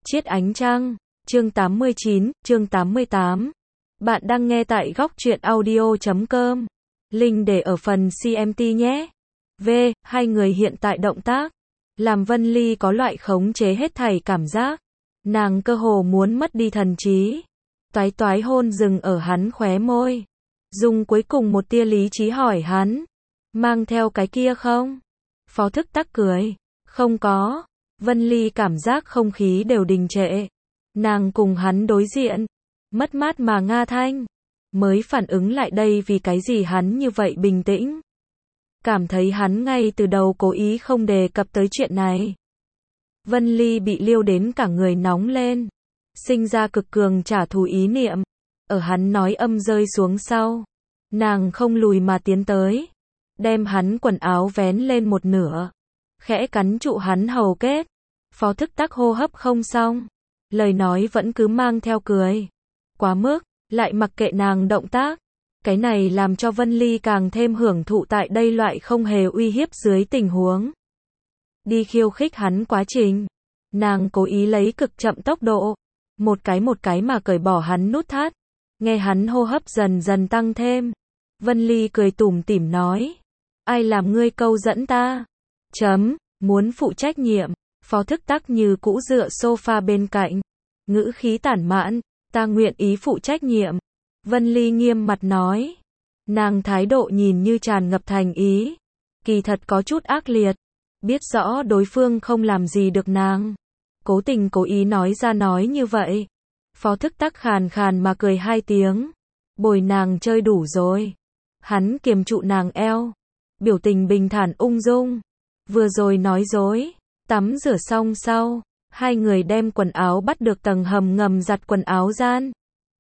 Chiết ánh trăng, chương 89, chương 88. Bạn đang nghe tại góc truyện audio.com. Link để ở phần CMT nhé. V. Hai người hiện tại động tác. Làm Vân Ly có loại khống chế hết thảy cảm giác. Nàng cơ hồ muốn mất đi thần trí. Toái toái hôn dừng ở hắn khóe môi. Dùng cuối cùng một tia lý trí hỏi hắn. Mang theo cái kia không? Phó Thức Tắc cười. Không có. Vân Ly cảm giác không khí đều đình trệ. Nàng cùng hắn đối diện. Mất mát mà Nga Thanh. Mới phản ứng lại đây vì cái gì hắn như vậy bình tĩnh. Cảm thấy hắn ngay từ đầu cố ý không đề cập tới chuyện này. Vân Ly bị liêu đến cả người nóng lên. Sinh ra cực cường trả thù ý niệm. Ở hắn nói âm rơi xuống sau. Nàng không lùi mà tiến tới. Đem hắn quần áo vén lên một nửa. Khẽ cắn trụ hắn hầu kết. Phó Thức Tắc hô hấp không xong. Lời nói vẫn cứ mang theo cười. Quá mức, lại mặc kệ nàng động tác. Cái này làm cho Vân Ly càng thêm hưởng thụ tại đây loại không hề uy hiếp dưới tình huống. Đi khiêu khích hắn quá trình. Nàng cố ý lấy cực chậm tốc độ. Một cái mà cởi bỏ hắn nút thắt. Nghe hắn hô hấp dần dần tăng thêm. Vân Ly cười tủm tỉm nói. Ai làm ngươi câu dẫn ta? Muốn phụ trách nhiệm. Phó Thức Tắc như cũ dựa sofa bên cạnh. Ngữ khí tản mãn. Ta nguyện ý phụ trách nhiệm. Vân Ly nghiêm mặt nói. Nàng thái độ nhìn như tràn ngập thành ý. Kỳ thật có chút ác liệt. Biết rõ đối phương không làm gì được nàng. Cố tình cố ý nói ra nói như vậy. Phó Thức Tắc khàn khàn mà cười hai tiếng. Bồi nàng chơi đủ rồi. Hắn kiềm trụ nàng eo. Biểu tình bình thản ung dung. Vừa rồi nói dối. Tắm rửa xong sau. Hai người đem quần áo bắt được tầng hầm ngầm giặt quần áo gian.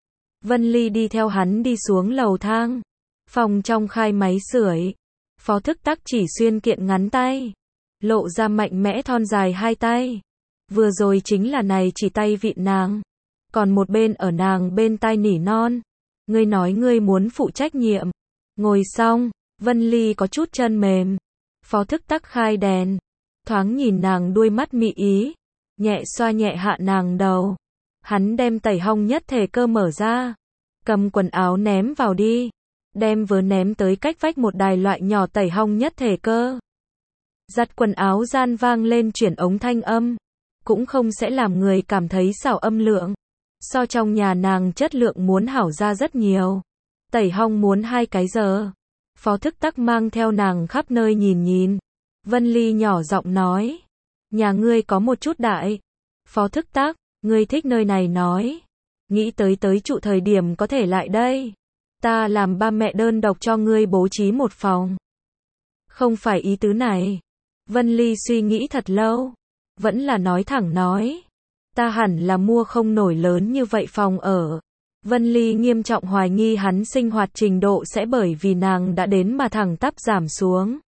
Vân Ly đi theo hắn đi xuống lầu thang. Phòng trong khai máy sưởi. Phó Thức Tắc chỉ xuyên kiện ngắn tay. Lộ ra mạnh mẽ thon dài hai tay. Vừa rồi chính là này chỉ tay vịn nàng. Còn một bên ở nàng bên tai nỉ non. Ngươi nói ngươi muốn phụ trách nhiệm. Ngồi xong, Vân Ly có chút chân mềm. Phó Thức Tắc khai đèn. Thoáng nhìn nàng đuôi mắt mị ý. Nhẹ xoa nhẹ hạ nàng đầu. Hắn đem tẩy hong nhất thể cơ mở ra. Cầm quần áo ném vào đi. Đem vớ ném tới cách vách một đài loại nhỏ tẩy hong nhất thể cơ. Giặt quần áo gian vang lên chuyển ống thanh âm. Cũng không sẽ làm người cảm thấy xảo âm lượng. So trong nhà nàng chất lượng muốn hảo ra rất nhiều. Tẩy hong muốn 2 cái giờ. Phó Thức Tắc mang theo nàng khắp nơi nhìn. Vân Ly nhỏ giọng nói. Nhà ngươi có một chút đại. Phó Thức Tắc, ngươi thích nơi này nói. Nghĩ tới trụ thời điểm có thể lại đây. Ta làm ba mẹ đơn độc cho ngươi bố trí một phòng. Không phải ý tứ này. Vân Ly suy nghĩ thật lâu. Vẫn là nói thẳng nói. Ta hẳn là mua không nổi lớn như vậy phòng ở. Vân Ly nghiêm trọng hoài nghi hắn sinh hoạt trình độ sẽ bởi vì nàng đã đến mà thẳng tắp giảm xuống.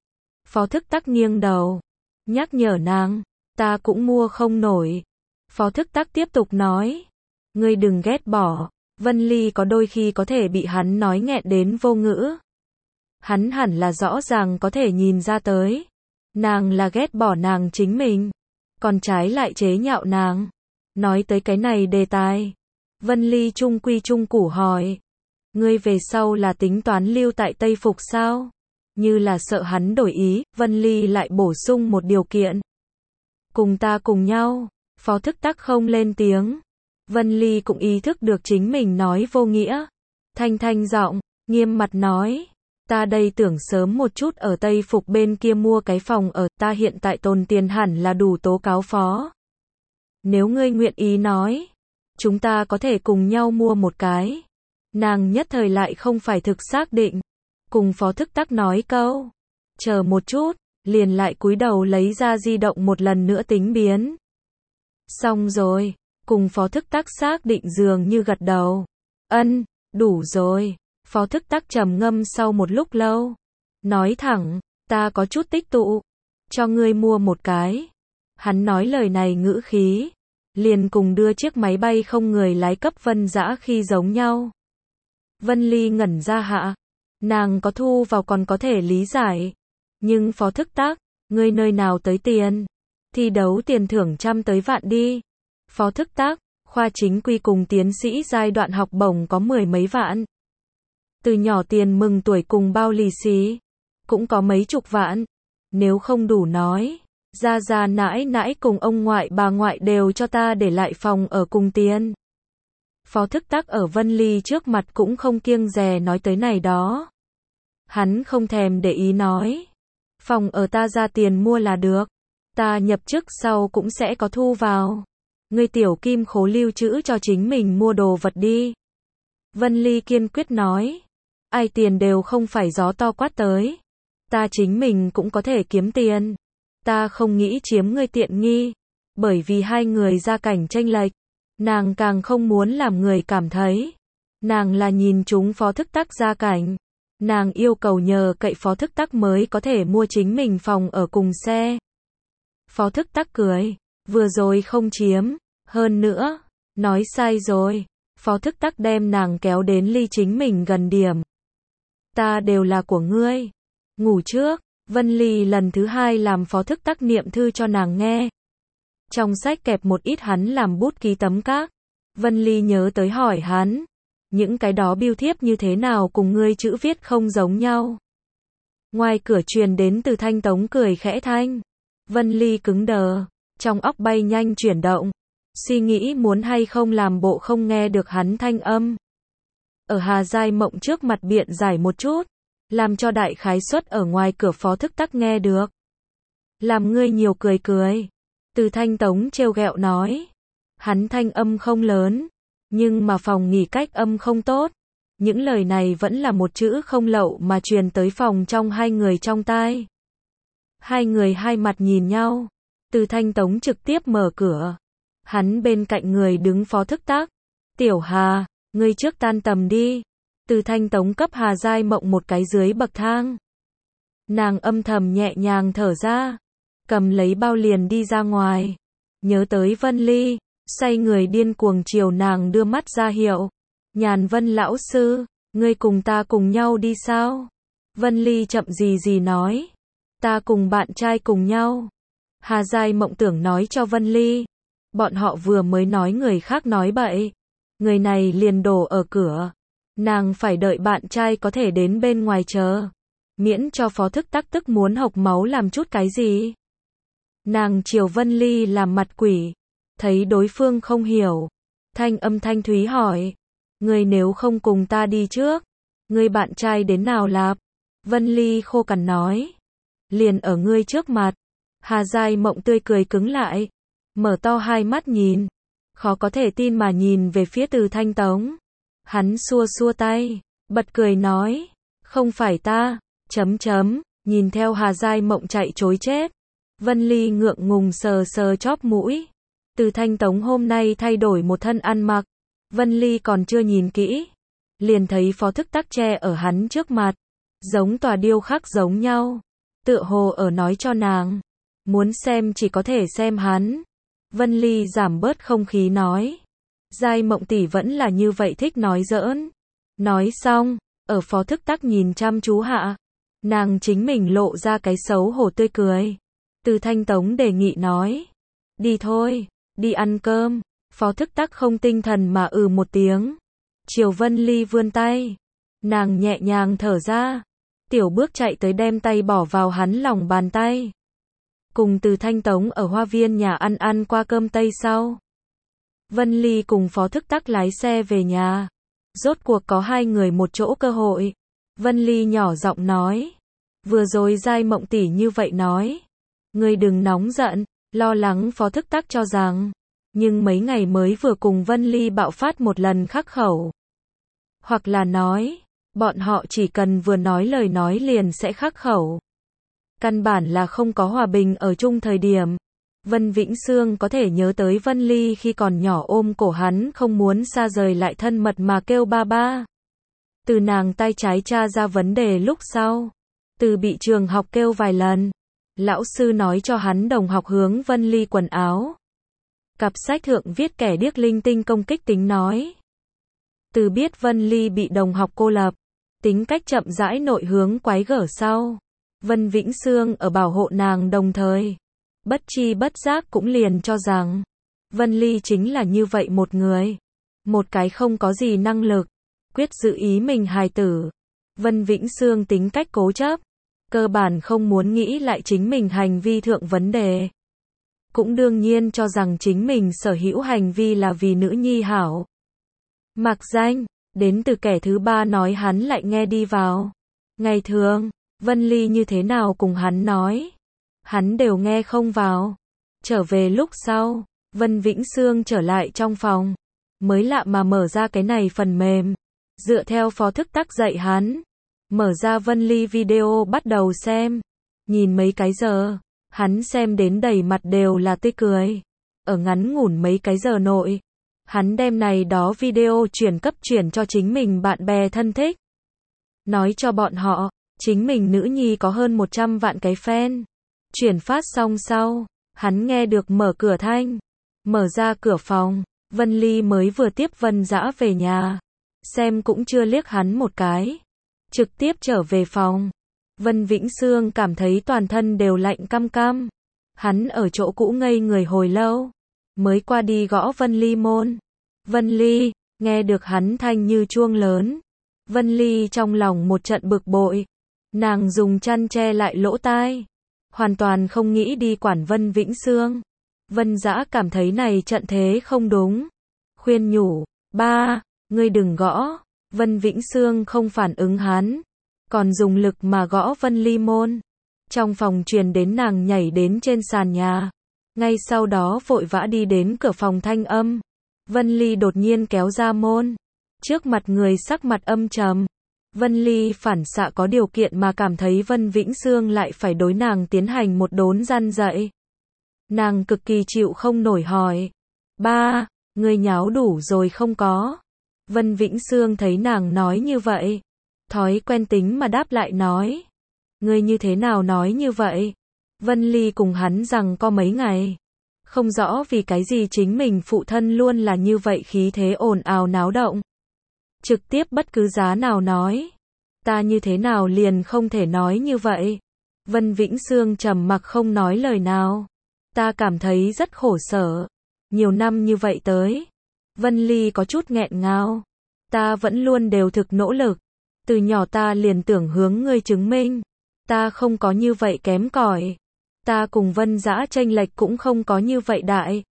Phó Thức Tắc nghiêng đầu. Nhắc nhở nàng. Ta cũng mua không nổi. Phó Thức Tắc tiếp tục nói. Ngươi đừng ghét bỏ. Vân Ly có đôi khi có thể bị hắn nói nghẹn đến vô ngữ. Hắn hẳn là rõ ràng có thể nhìn ra tới. Nàng là ghét bỏ nàng chính mình. Còn trái lại chế nhạo nàng. Nói tới cái này đề tài. Vân Ly trung quy trung củ hỏi. Ngươi về sau là tính toán lưu tại Tây Phục sao? Như là sợ hắn đổi ý, Vân Ly lại bổ sung một điều kiện. Cùng ta cùng nhau. Phó Thức Tắc không lên tiếng. Vân Ly cũng ý thức được chính mình nói vô nghĩa. Thanh giọng, nghiêm mặt nói. Ta đây tưởng sớm một chút ở Tây Phục bên kia mua cái phòng ở. Ta hiện tại tồn tiền hẳn là đủ tố cáo phó. Nếu ngươi nguyện ý nói. Chúng ta có thể cùng nhau mua một cái. Nàng nhất thời lại không phải thực xác định. Cùng Phó Thức Tắc nói câu. Chờ một chút. Liền lại cúi đầu lấy ra di động một lần nữa tính biến. Xong rồi. Cùng Phó Thức Tắc xác định dường như gật đầu. Ân, đủ rồi. Phó Thức Tắc trầm ngâm sau một lúc lâu. Nói thẳng, ta có chút tích tụ. Cho ngươi mua một cái. Hắn nói lời này ngữ khí. Liền cùng đưa chiếc máy bay không người lái cấp Vân Dã khi giống nhau. Vân Ly ngẩn ra hạ. Nàng có thu vào còn có thể lý giải. Nhưng Phó Thức Tắc, ngươi nơi nào tới tiền? Thi đấu tiền thưởng trăm tới vạn đi. Phó thức tác, khoa chính quy cùng tiến sĩ giai đoạn học bổng có 10 mấy vạn. Từ nhỏ tiền mừng tuổi cùng bao lì xì, cũng có mấy chục vạn. Nếu không đủ nói, gia nãi nãi cùng ông ngoại bà ngoại đều cho ta để lại phòng ở cùng tiền. Phó thức tác ở Vân Ly trước mặt cũng không kiêng dè nói tới này đó. Hắn không thèm để ý nói. Phòng ở ta ra tiền mua là được. Ta nhập chức sau cũng sẽ có thu vào. Ngươi tiểu kim khố lưu trữ cho chính mình mua đồ vật đi. Vân Ly kiên quyết nói. Ai tiền đều không phải gió to quát tới. Ta chính mình cũng có thể kiếm tiền. Ta không nghĩ chiếm ngươi tiện nghi. Bởi vì hai người gia cảnh chênh lệch. Nàng càng không muốn làm người cảm thấy. Nàng là nhìn chúng phó thức tác gia cảnh. Nàng yêu cầu nhờ cậy phó thức tác mới có thể mua chính mình phòng ở cùng xe. Phó thức tác cười. Vừa rồi không chiếm. Hơn nữa. Nói sai rồi. Phó thức tác đem nàng kéo đến ly chính mình gần điểm. Ta đều là của ngươi. Ngủ trước. Vân Ly lần thứ hai làm phó thức tác niệm thư cho nàng nghe. Trong sách kẹp một ít hắn làm bút ký tấm các. Vân Ly nhớ tới hỏi hắn. Những cái đó bưu thiếp như thế nào cùng ngươi chữ viết không giống nhau. Ngoài cửa truyền đến từ Thanh Tống cười khẽ thanh. Vân Ly cứng đờ. Trong óc bay nhanh chuyển động. Suy nghĩ muốn hay không làm bộ không nghe được hắn thanh âm. Ở Hà Giai Mộng trước mặt biện giải một chút. Làm cho đại khái suất ở ngoài cửa phó thức tác nghe được. Làm ngươi nhiều cười cười. Từ Thanh Tống trêu ghẹo nói. Hắn thanh âm không lớn. Nhưng mà phòng nghỉ cách âm không tốt. Những lời này vẫn là một chữ không lậu mà truyền tới phòng trong hai người trong tai. Hai người hai mặt nhìn nhau. Từ Thanh Tống trực tiếp mở cửa. Hắn bên cạnh người đứng phó thức tác. Tiểu Hà, ngươi trước tan tầm đi. Từ Thanh Tống cấp Hà Giai Mộng một cái dưới bậc thang. Nàng âm thầm nhẹ nhàng thở ra. Cầm lấy bao liền đi ra ngoài. Nhớ tới Vân Ly. Say người điên cuồng chiều nàng đưa mắt ra hiệu. Nhàn Vân lão sư, ngươi cùng ta cùng nhau đi sao? Vân Ly chậm gì nói. Ta cùng bạn trai cùng nhau. Hà Giai Mộng tưởng nói cho Vân Ly. Bọn họ vừa mới nói người khác nói bậy. Người này liền đổ ở cửa. Nàng phải đợi bạn trai có thể đến bên ngoài chờ. Miễn cho phó thức tác tức muốn hộc máu làm chút cái gì. Nàng chiều Vân Ly làm mặt quỷ. Thấy đối phương không hiểu. Thanh âm thanh thúy hỏi. Ngươi nếu không cùng ta đi trước. Ngươi bạn trai đến nào lạp? Vân Ly khô cằn nói. Liền ở ngươi trước mặt. Hà Giai Mộng tươi cười cứng lại. Mở to hai mắt nhìn. Khó có thể tin mà nhìn về phía Từ Thanh Tống. Hắn xua xua tay. Bật cười nói. Không phải ta. Nhìn theo Hà Giai Mộng chạy trối chết. Vân Ly ngượng ngùng sờ sờ chóp mũi. Từ Thanh Tống hôm nay thay đổi một thân ăn mặc. Vân Ly còn chưa nhìn kỹ. Liền thấy phó thức tác che ở hắn trước mặt. Giống tòa điêu khắc giống nhau. Tựa hồ ở nói cho nàng. Muốn xem chỉ có thể xem hắn. Vân Ly giảm bớt không khí nói. Giai Mộng tỷ vẫn là như vậy thích nói giỡn. Nói xong, ở phó thức tác nhìn chăm chú hạ. Nàng chính mình lộ ra cái xấu hổ tươi cười. Từ Thanh Tống đề nghị nói. Đi thôi. Đi ăn cơm. Phó thức tác không tinh thần mà một tiếng. Chiều Vân Ly vươn tay. Nàng nhẹ nhàng thở ra. Tiểu bước chạy tới đem tay bỏ vào hắn lòng bàn tay. Cùng Từ Thanh Tống ở hoa viên nhà ăn qua cơm tây sau. Vân Ly cùng phó thức tác lái xe về nhà. Rốt cuộc có hai người một chỗ cơ hội. Vân Ly nhỏ giọng nói. Vừa rồi Giai Mộng tỷ như vậy nói. Ngươi đừng nóng giận. Lo lắng phó thức tác cho rằng. Nhưng mấy ngày mới vừa cùng Vân Ly bạo phát một lần khắc khẩu. Hoặc là nói. Bọn họ chỉ cần vừa nói lời nói liền sẽ khắc khẩu. Căn bản là không có hòa bình ở chung thời điểm. Vân Vĩnh Sương có thể nhớ tới Vân Ly khi còn nhỏ ôm cổ hắn không muốn xa rời lại thân mật mà kêu ba ba. Từ nàng tay trái tra ra vấn đề lúc sau. Từ bị trường học kêu vài lần. Lão sư nói cho hắn đồng học hướng Vân Ly quần áo. Cặp sách thượng viết kẻ điếc linh tinh công kích tính nói. Từ biết Vân Ly bị đồng học cô lập. Tính cách chậm rãi nội hướng quái gở sau. Vân Vĩnh Sương ở bảo hộ nàng đồng thời. Bất chi bất giác cũng liền cho rằng. Vân Ly chính là như vậy một người. Một cái không có gì năng lực, quyết giữ ý mình hài tử. Vân Vĩnh Sương tính cách cố chấp, cơ bản không muốn nghĩ lại chính mình hành vi thượng vấn đề. Cũng đương nhiên cho rằng chính mình sở hữu hành vi là vì nữ nhi hảo. Mặc danh, đến từ kẻ thứ ba nói hắn lại nghe đi vào. Ngày thường, Vân Ly như thế nào cùng hắn nói, hắn đều nghe không vào. Trở về lúc sau, Vân Vĩnh Sương trở lại trong phòng. Mới lạ mà mở ra cái này phần mềm. Dựa theo phó thức tắc dạy hắn. Mở ra Vân Ly video bắt đầu xem. Nhìn mấy cái giờ, hắn xem đến đầy mặt đều là tươi cười. Ở ngắn ngủn mấy cái giờ nội, hắn đem này đó video chuyển cho chính mình bạn bè thân thích. Nói cho bọn họ, chính mình nữ nhi có hơn 100 vạn cái fan. Chuyển phát xong sau, hắn nghe được mở cửa thanh. Mở ra cửa phòng, Vân Ly mới vừa tiếp Vân Dã về nhà. Xem cũng chưa liếc hắn một cái. Trực tiếp trở về phòng. Vân Vĩnh Sương cảm thấy toàn thân đều lạnh căm căm. Hắn ở chỗ cũ ngây người hồi lâu. Mới qua đi gõ Vân Ly môn. Vân Ly, nghe được hắn thanh như chuông lớn. Vân Ly trong lòng một trận bực bội. Nàng dùng chăn che lại lỗ tai. Hoàn toàn không nghĩ đi quản Vân Vĩnh Sương. Vân Dã cảm thấy này trận thế không đúng. Khuyên nhủ, ba, ngươi đừng gõ. Vân Vĩnh Sương không phản ứng hắn. Còn dùng lực mà gõ Vân Ly môn. Trong phòng truyền đến nàng nhảy đến trên sàn nhà. Ngay sau đó vội vã đi đến cửa phòng thanh âm. Vân Ly đột nhiên kéo ra môn. Trước mặt người sắc mặt âm trầm. Vân Ly phản xạ có điều kiện mà cảm thấy Vân Vĩnh Sương lại phải đối nàng tiến hành một đốn răn dạy. Nàng cực kỳ chịu không nổi hỏi. Ba, ngươi nháo đủ rồi không có? Vân Vĩnh Sương thấy nàng nói như vậy. Thói quen tính mà đáp lại nói. Ngươi như thế nào nói như vậy? Vân Ly cùng hắn rằng có mấy ngày. Không rõ vì cái gì chính mình phụ thân luôn là như vậy khí thế ồn ào náo động. Trực tiếp bất cứ giá nào nói. Ta như thế nào liền không thể nói như vậy. Vân Vĩnh Sương trầm mặc không nói lời nào. Ta cảm thấy rất khổ sở. Nhiều năm như vậy tới. Vân Ly có chút nghẹn ngào. Ta vẫn luôn đều thực nỗ lực. Từ nhỏ ta liền tưởng hướng ngươi chứng minh. Ta không có như vậy kém cỏi. Ta cùng Vân Dã chênh lệch cũng không có như vậy đại.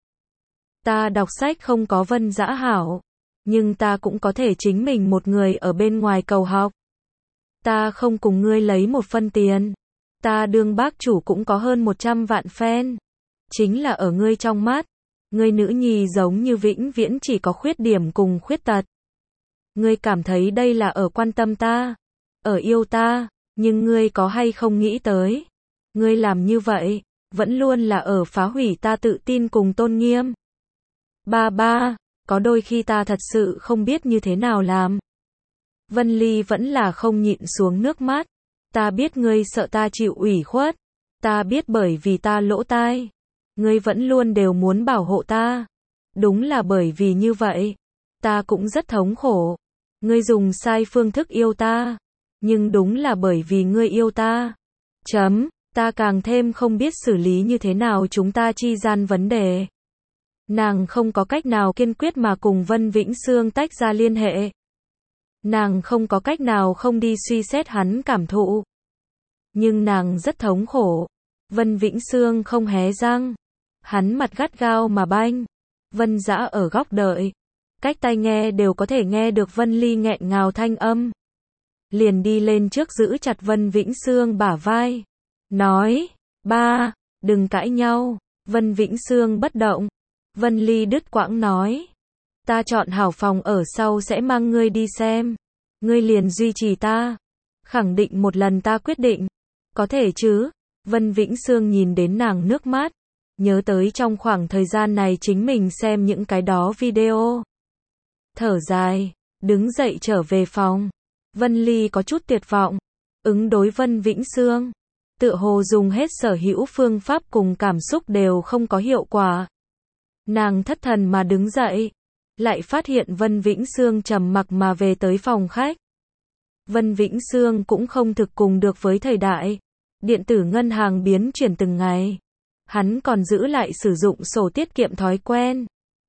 Ta đọc sách không có Vân Dã hảo. Nhưng ta cũng có thể chính mình một người ở bên ngoài cầu học. Ta không cùng ngươi lấy một phân tiền. Ta đương bác chủ cũng có hơn 100 vạn fan. Chính là ở ngươi trong mắt. Ngươi nữ nhi giống như vĩnh viễn chỉ có khuyết điểm cùng khuyết tật. Ngươi cảm thấy đây là ở quan tâm ta. Ở yêu ta. Nhưng ngươi có hay không nghĩ tới. Ngươi làm như vậy. Vẫn luôn là ở phá hủy ta tự tin cùng tôn nghiêm. Ba, có đôi khi ta thật sự không biết như thế nào làm. Vân Ly vẫn là không nhịn xuống nước mắt. Ta biết ngươi sợ ta chịu ủy khuất. Ta biết bởi vì ta lỗ tai. Ngươi vẫn luôn đều muốn bảo hộ ta. Đúng là bởi vì như vậy. Ta cũng rất thống khổ. Ngươi dùng sai phương thức yêu ta. Nhưng đúng là bởi vì ngươi yêu ta. Ta càng thêm không biết xử lý như thế nào chúng ta chi gian vấn đề. Nàng không có cách nào kiên quyết mà cùng Vân Vĩnh Sương tách ra liên hệ. Nàng không có cách nào không đi suy xét hắn cảm thụ. Nhưng nàng rất thống khổ. Vân Vĩnh Sương không hé răng. Hắn mặt gắt gao mà banh. Vân Dã ở góc đợi. Cách tai nghe đều có thể nghe được Vân Ly nghẹn ngào thanh âm. Liền đi lên trước giữ chặt Vân Vĩnh Sương bả vai. Nói, ba, đừng cãi nhau. Vân Vĩnh Sương bất động. Vân Ly đứt quãng nói. Ta chọn hảo phòng ở sau sẽ mang ngươi đi xem. Ngươi liền duy trì ta. Khẳng định một lần ta quyết định. Có thể chứ? Vân Vĩnh Sương nhìn đến nàng nước mắt. Nhớ tới trong khoảng thời gian này chính mình xem những cái đó video. Thở dài, đứng dậy trở về phòng. Vân Ly có chút tuyệt vọng. Ứng đối Vân Vĩnh Sương. Tựa hồ dùng hết sở hữu phương pháp cùng cảm xúc đều không có hiệu quả. Nàng thất thần mà đứng dậy. Lại phát hiện Vân Vĩnh Sương trầm mặc mà về tới phòng khách. Vân Vĩnh Sương cũng không thực cùng được với thời đại. Điện tử ngân hàng biến chuyển từng ngày. Hắn còn giữ lại sử dụng sổ tiết kiệm thói quen.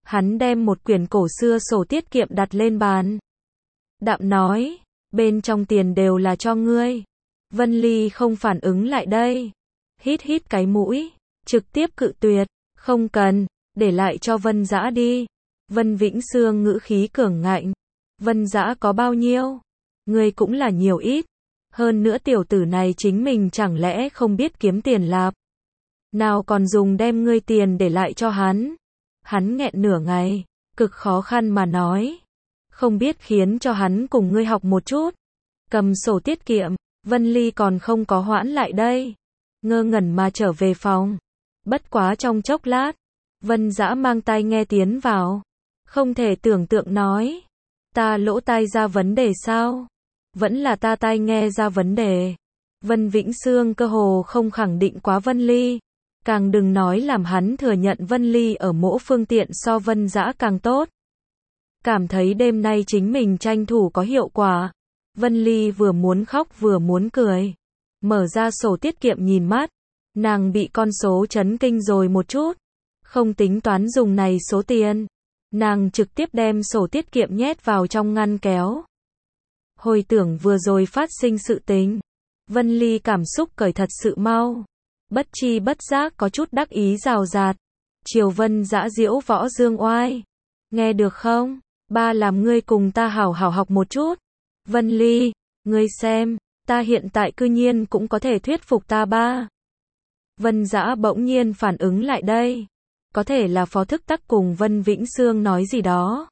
Hắn đem một quyển cổ xưa sổ tiết kiệm đặt lên bàn. Đạm nói, bên trong tiền đều là cho ngươi. Vân Ly không phản ứng lại đây. Hít hít cái mũi, trực tiếp cự tuyệt, không cần, để lại cho Vân Dã đi. Vân Vĩnh Sương ngữ khí cường ngạnh. Vân Dã có bao nhiêu? Ngươi cũng là nhiều ít. Hơn nữa tiểu tử này chính mình chẳng lẽ không biết kiếm tiền lạp. Nào còn dùng đem ngươi tiền để lại cho hắn. Hắn nghẹn nửa ngày, cực khó khăn mà nói. Không biết khiến cho hắn cùng ngươi học một chút. Cầm sổ tiết kiệm, Vân Ly còn không có hoãn lại đây. Ngơ ngẩn mà trở về phòng. Bất quá trong chốc lát, Vân Dã mang tai nghe tiến vào. Không thể tưởng tượng nói. Ta lỗ tai ra vấn đề sao? Vẫn là ta tai nghe ra vấn đề. Vân Vĩnh Sương cơ hồ không khẳng định quá Vân Ly. Càng đừng nói làm hắn thừa nhận Vân Ly ở mỗi phương tiện so Vân Dã càng tốt. Cảm thấy đêm nay chính mình tranh thủ có hiệu quả. Vân Ly vừa muốn khóc vừa muốn cười. Mở ra sổ tiết kiệm nhìn mắt. Nàng bị con số chấn kinh rồi một chút. Không tính toán dùng này số tiền. Nàng trực tiếp đem sổ tiết kiệm nhét vào trong ngăn kéo. Hồi tưởng vừa rồi phát sinh sự tình. Vân Ly cảm xúc cởi thật sự mau. Bất chi bất giác có chút đắc ý rào rạt. Triều Vân Dã diễu võ dương oai. Nghe được không? Ba làm ngươi cùng ta hảo hảo học một chút. Vân Ly, ngươi xem, ta hiện tại cư nhiên cũng có thể thuyết phục ta ba. Vân Dã bỗng nhiên phản ứng lại đây. Có thể là Phó Thức Tắc cùng Vân Vĩnh Sương nói gì đó.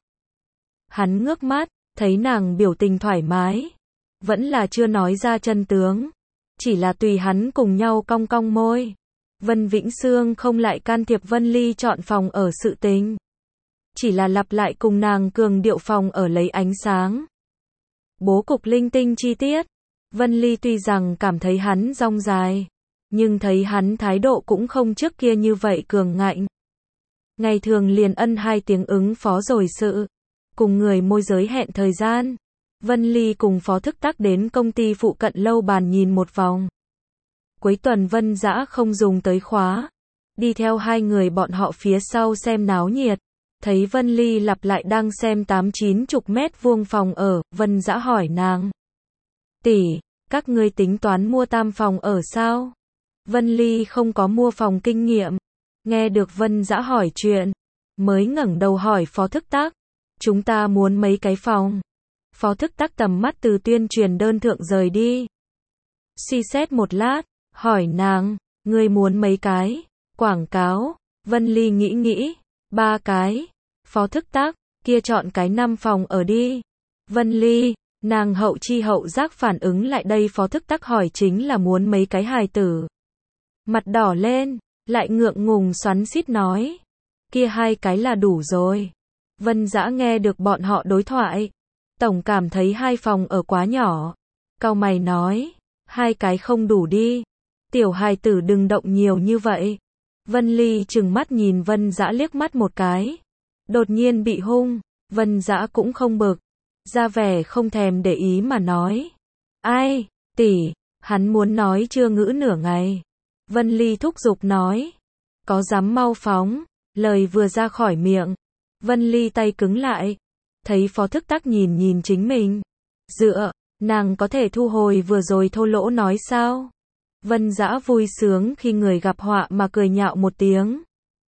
Hắn ngước mắt, thấy nàng biểu tình thoải mái. Vẫn là chưa nói ra chân tướng. Chỉ là tùy hắn cùng nhau cong cong môi. Vân Vĩnh Sương không lại can thiệp Vân Ly chọn phòng ở sự tình. Chỉ là lặp lại cùng nàng cường điệu phòng ở lấy ánh sáng. Bố cục linh tinh chi tiết. Vân Ly tuy rằng cảm thấy hắn rong dài. Nhưng thấy hắn thái độ cũng không trước kia như vậy cường ngạnh. Ngày thường liền ân 2 tiếng ứng phó rồi sự. Cùng người môi giới hẹn thời gian. Vân Ly cùng Phó Thức Tắc đến công ty phụ cận lâu bàn nhìn một vòng. Cuối tuần Vân Dã không dùng tới khóa. Đi theo hai người bọn họ phía sau xem náo nhiệt. Thấy Vân Ly lặp lại đang xem 8-90 mét vuông phòng ở, Vân Dã hỏi nàng. Tỷ, các ngươi tính toán mua tam phòng ở sao? Vân Ly không có mua phòng kinh nghiệm. Nghe được Vân Dã hỏi chuyện. Mới ngẩng đầu hỏi Phó Thức Tắc. Chúng ta muốn mấy cái phòng. Phó Thức Tắc tầm mắt từ tuyên truyền đơn thượng rời đi. Suy xét một lát, hỏi nàng, ngươi muốn mấy cái? Quảng cáo. Vân Ly nghĩ, 3 cái. Phó Thức Tắc, kia chọn cái 5 phòng ở đi. Vân Ly, nàng hậu chi hậu giác phản ứng lại đây. Phó Thức Tắc hỏi chính là muốn mấy cái hài tử. Mặt đỏ lên, lại ngượng ngùng xoắn xít nói. Kia 2 cái là đủ rồi. Vân Dã nghe được bọn họ đối thoại. Tổng cảm thấy 2 phòng ở quá nhỏ. Cau mày nói, 2 cái không đủ đi. Tiểu hài tử đừng động nhiều như vậy. Vân Ly trừng mắt nhìn Vân Dã liếc mắt một cái. Đột nhiên bị hung. Vân Dã cũng không bực. Ra vẻ không thèm để ý mà nói. Ai, tỷ, hắn muốn nói chưa ngữ nửa ngày. Vân Ly thúc giục nói. Có dám mau phóng. Lời vừa ra khỏi miệng. Vân Ly tay cứng lại. Thấy Phó Thức Tắc nhìn chính mình. Dựa, nàng có thể thu hồi vừa rồi thô lỗ nói sao? Vân Dã vui sướng khi người gặp họa mà cười nhạo một tiếng.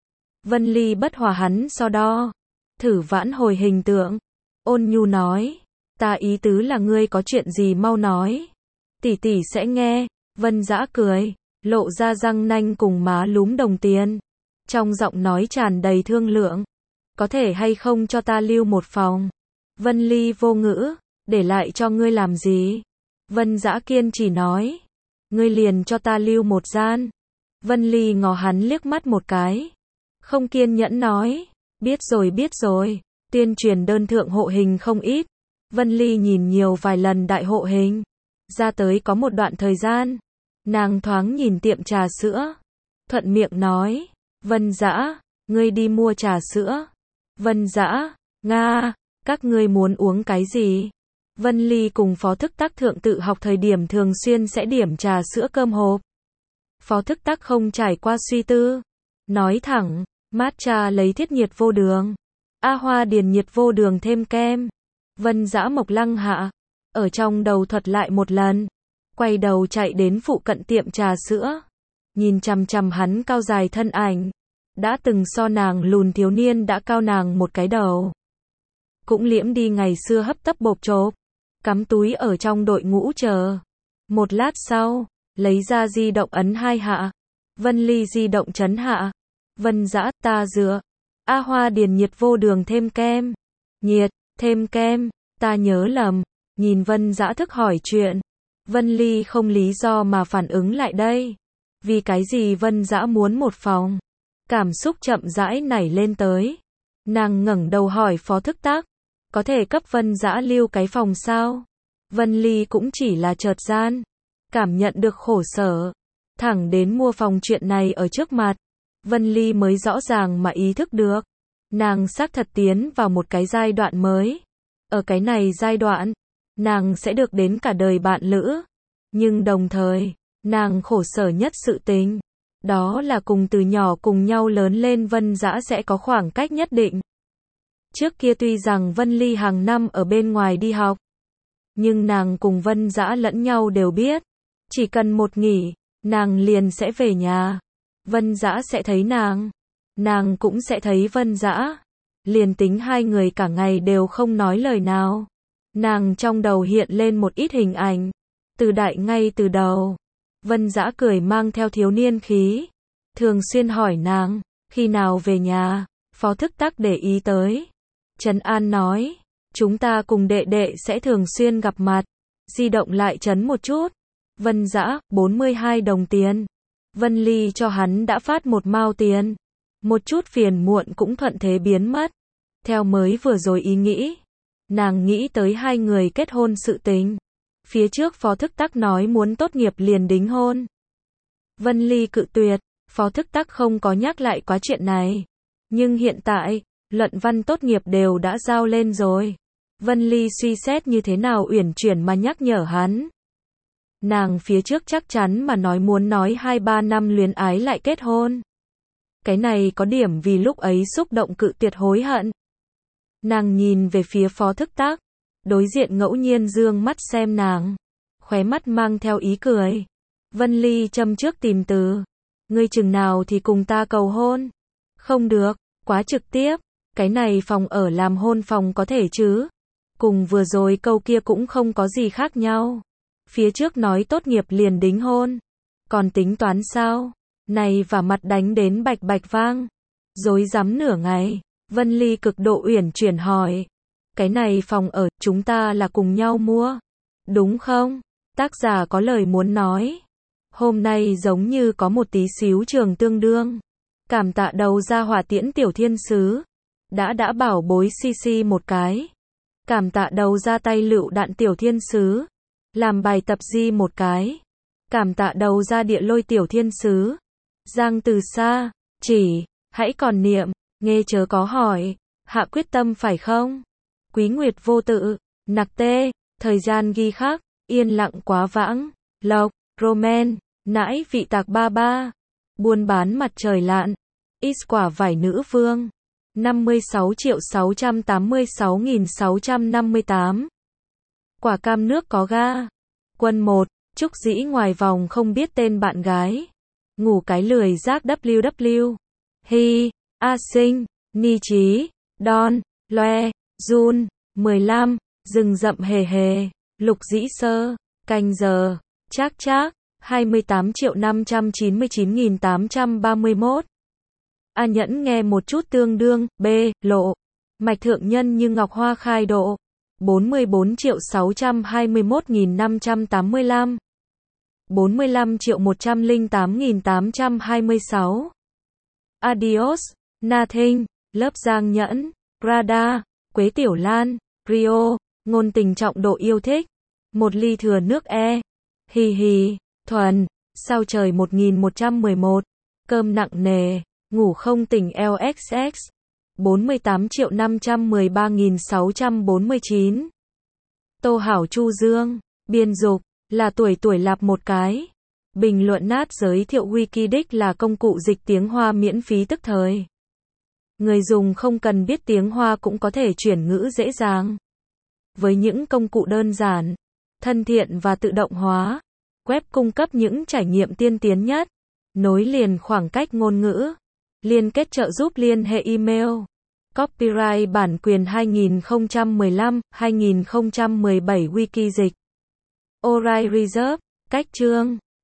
Vân Ly bất hòa hắn so đo. Thử vãn hồi hình tượng. Ôn nhu nói. Ta ý tứ là ngươi có chuyện gì mau nói. Tỷ tỷ sẽ nghe. Vân Dã cười. Lộ ra răng nanh cùng má lúm đồng tiền. Trong giọng nói tràn đầy thương lượng. Có thể hay không cho ta lưu một phòng? Vân Ly vô ngữ. Để lại cho ngươi làm gì? Vân Dã kiên chỉ nói. Ngươi liền cho ta lưu một gian. Vân Ly ngó hắn liếc mắt một cái. Không kiên nhẫn nói. Biết rồi. Tuyên truyền đơn thượng hộ hình không ít. Vân Ly nhìn nhiều vài lần đại hộ hình. Ra tới có một đoạn thời gian. Nàng thoáng nhìn tiệm trà sữa. Thuận miệng nói. Vân Dã, ngươi đi mua trà sữa. Vân Dã, Nga, các ngươi muốn uống cái gì? Vân Ly cùng Phó Thức Tắc thượng tự học thời điểm thường xuyên sẽ điểm trà sữa cơm hộp. Phó Thức Tắc không trải qua suy tư. Nói thẳng, matcha lấy thiết nhiệt vô đường. A Hoa điền nhiệt vô đường thêm kem. Vân Dã Mộc Lăng hạ. Ở trong đầu thuật lại một lần. Quay đầu chạy đến phụ cận tiệm trà sữa. Nhìn chằm chằm hắn cao dài thân ảnh. Đã từng so nàng lùn thiếu niên đã cao nàng một cái đầu. Cũng liễm đi ngày xưa hấp tấp bộp chộp. Cắm túi ở trong đội ngũ chờ. Một lát sau, lấy ra di động ấn 2 hạ. Vân Ly di động chấn hạ. Vân Dã, ta dựa. A Hoa điền nhiệt vô đường thêm kem. Nhiệt, thêm kem, ta nhớ lầm. Nhìn Vân Dã thức hỏi chuyện. Vân Ly không lý do mà phản ứng lại đây. Vì cái gì Vân Dã muốn một phòng? Cảm xúc chậm rãi nảy lên tới. Nàng ngẩng đầu hỏi Phó Thức Tác. Có thể cấp Vân Dã lưu cái phòng sao? Vân Ly cũng chỉ là chợt gian. Cảm nhận được khổ sở. Thẳng đến mua phòng chuyện này ở trước mặt. Vân Ly mới rõ ràng mà ý thức được. Nàng xác thật tiến vào một cái giai đoạn mới. Ở cái này giai đoạn, nàng sẽ được đến cả đời bạn lữ. Nhưng đồng thời, nàng khổ sở nhất sự tình. Đó là cùng từ nhỏ cùng nhau lớn lên Vân Dã sẽ có khoảng cách nhất định. Trước kia tuy rằng Vân Ly hàng năm ở bên ngoài đi học. Nhưng nàng cùng Vân Dã lẫn nhau đều biết. Chỉ cần một nghỉ, nàng liền sẽ về nhà. Vân Dã sẽ thấy nàng. Nàng cũng sẽ thấy Vân Dã. Liền tính hai người cả ngày đều không nói lời nào. Nàng trong đầu hiện lên một ít hình ảnh. Từ đại ngay từ đầu. Vân Dã cười mang theo thiếu niên khí. Thường xuyên hỏi nàng, khi nào về nhà. Phó Thức Tác để ý tới. Trấn An nói, chúng ta cùng đệ đệ sẽ thường xuyên gặp mặt. Di động lại chấn một chút. Vân Dã, 42 đồng tiền. Vân Ly cho hắn đã phát một mao tiền. Một chút phiền muộn cũng thuận thế biến mất. Theo mới vừa rồi ý nghĩ. Nàng nghĩ tới hai người kết hôn sự tình. Phía trước Phó Thức Tác nói muốn tốt nghiệp liền đính hôn. Vân Ly cự tuyệt. Phó Thức Tác không có nhắc lại quá chuyện này. Nhưng hiện tại, luận văn tốt nghiệp đều đã giao lên rồi. Vân Ly suy xét như thế nào uyển chuyển mà nhắc nhở hắn. Nàng phía trước chắc chắn mà nói muốn nói 2-3 năm luyến ái lại kết hôn. Cái này có điểm vì lúc ấy xúc động cự tuyệt hối hận. Nàng nhìn về phía Phó Thức Tác. Đối diện ngẫu nhiên dương mắt xem nàng. Khóe mắt mang theo ý cười. Vân Ly châm trước tìm từ. Ngươi chừng nào thì cùng ta cầu hôn. Không được, quá trực tiếp. Cái này phòng ở làm hôn phòng có thể chứ. Cùng vừa rồi câu kia cũng không có gì khác nhau. Phía trước nói tốt nghiệp liền đính hôn. Còn tính toán sao? Này và mặt đánh đến bạch bạch vang. Rối rắm nửa ngày. Vân Ly cực độ uyển chuyển hỏi. Cái này phòng ở, chúng ta là cùng nhau mua. Đúng không? Tác giả có lời muốn nói. Hôm nay giống như có một tí xíu trường tương đương. Cảm tạ đầu ra hỏa tiễn tiểu thiên sứ. Đã bảo bối CC một cái. Cảm tạ đầu ra tay lựu đạn tiểu thiên sứ. Làm bài tập di một cái. Cảm tạ đầu ra địa lôi tiểu thiên sứ. Giang từ xa, chỉ, hãy còn niệm, nghe chớ có hỏi, hạ quyết tâm phải không? Quý Nguyệt vô tự, nặc tê, thời gian ghi khắc, yên lặng quá vãng, lộc, roman, nãi vị tạc 33, buôn bán mặt trời lạn, ít quả vải nữ vương, 56.686.658. Quả cam nước có ga. Quân 1, Trúc Dĩ ngoài vòng không biết tên bạn gái. Ngủ cái lười rác WW. Hi, A Sinh, Ni Chí, Don, Loe, Jun, 15, rừng rậm hề hề, Lục Dĩ Sơ, canh giờ, Trác Trác, 28.599.831. A Nhẫn nghe một chút tương đương, B, lộ. Mạch thượng nhân như ngọc hoa khai độ. 44.621.585. 45.108.826. Adios, Nothing, lớp Giang Nhẫn, Prada, Quế Tiểu Lan, Rio, ngôn tình trọng độ yêu thích. Một ly thừa nước e. Hì hì, thuần, sao trời 1111. Cơm nặng nề, ngủ không tỉnh LXX. 48.513.649. Tô Hảo Chu Dương, biên dục, là tuổi lạp một cái. Bình luận nát giới thiệu Wikidic là công cụ dịch tiếng Hoa miễn phí tức thời. Người dùng không cần biết tiếng Hoa cũng có thể chuyển ngữ dễ dàng. Với những công cụ đơn giản, thân thiện và tự động hóa, web cung cấp những trải nghiệm tiên tiến nhất. Nối liền khoảng cách ngôn ngữ. Liên kết trợ giúp liên hệ email. Copyright bản quyền 2015-2017 Wiki dịch. Orai Reserve. Cách chương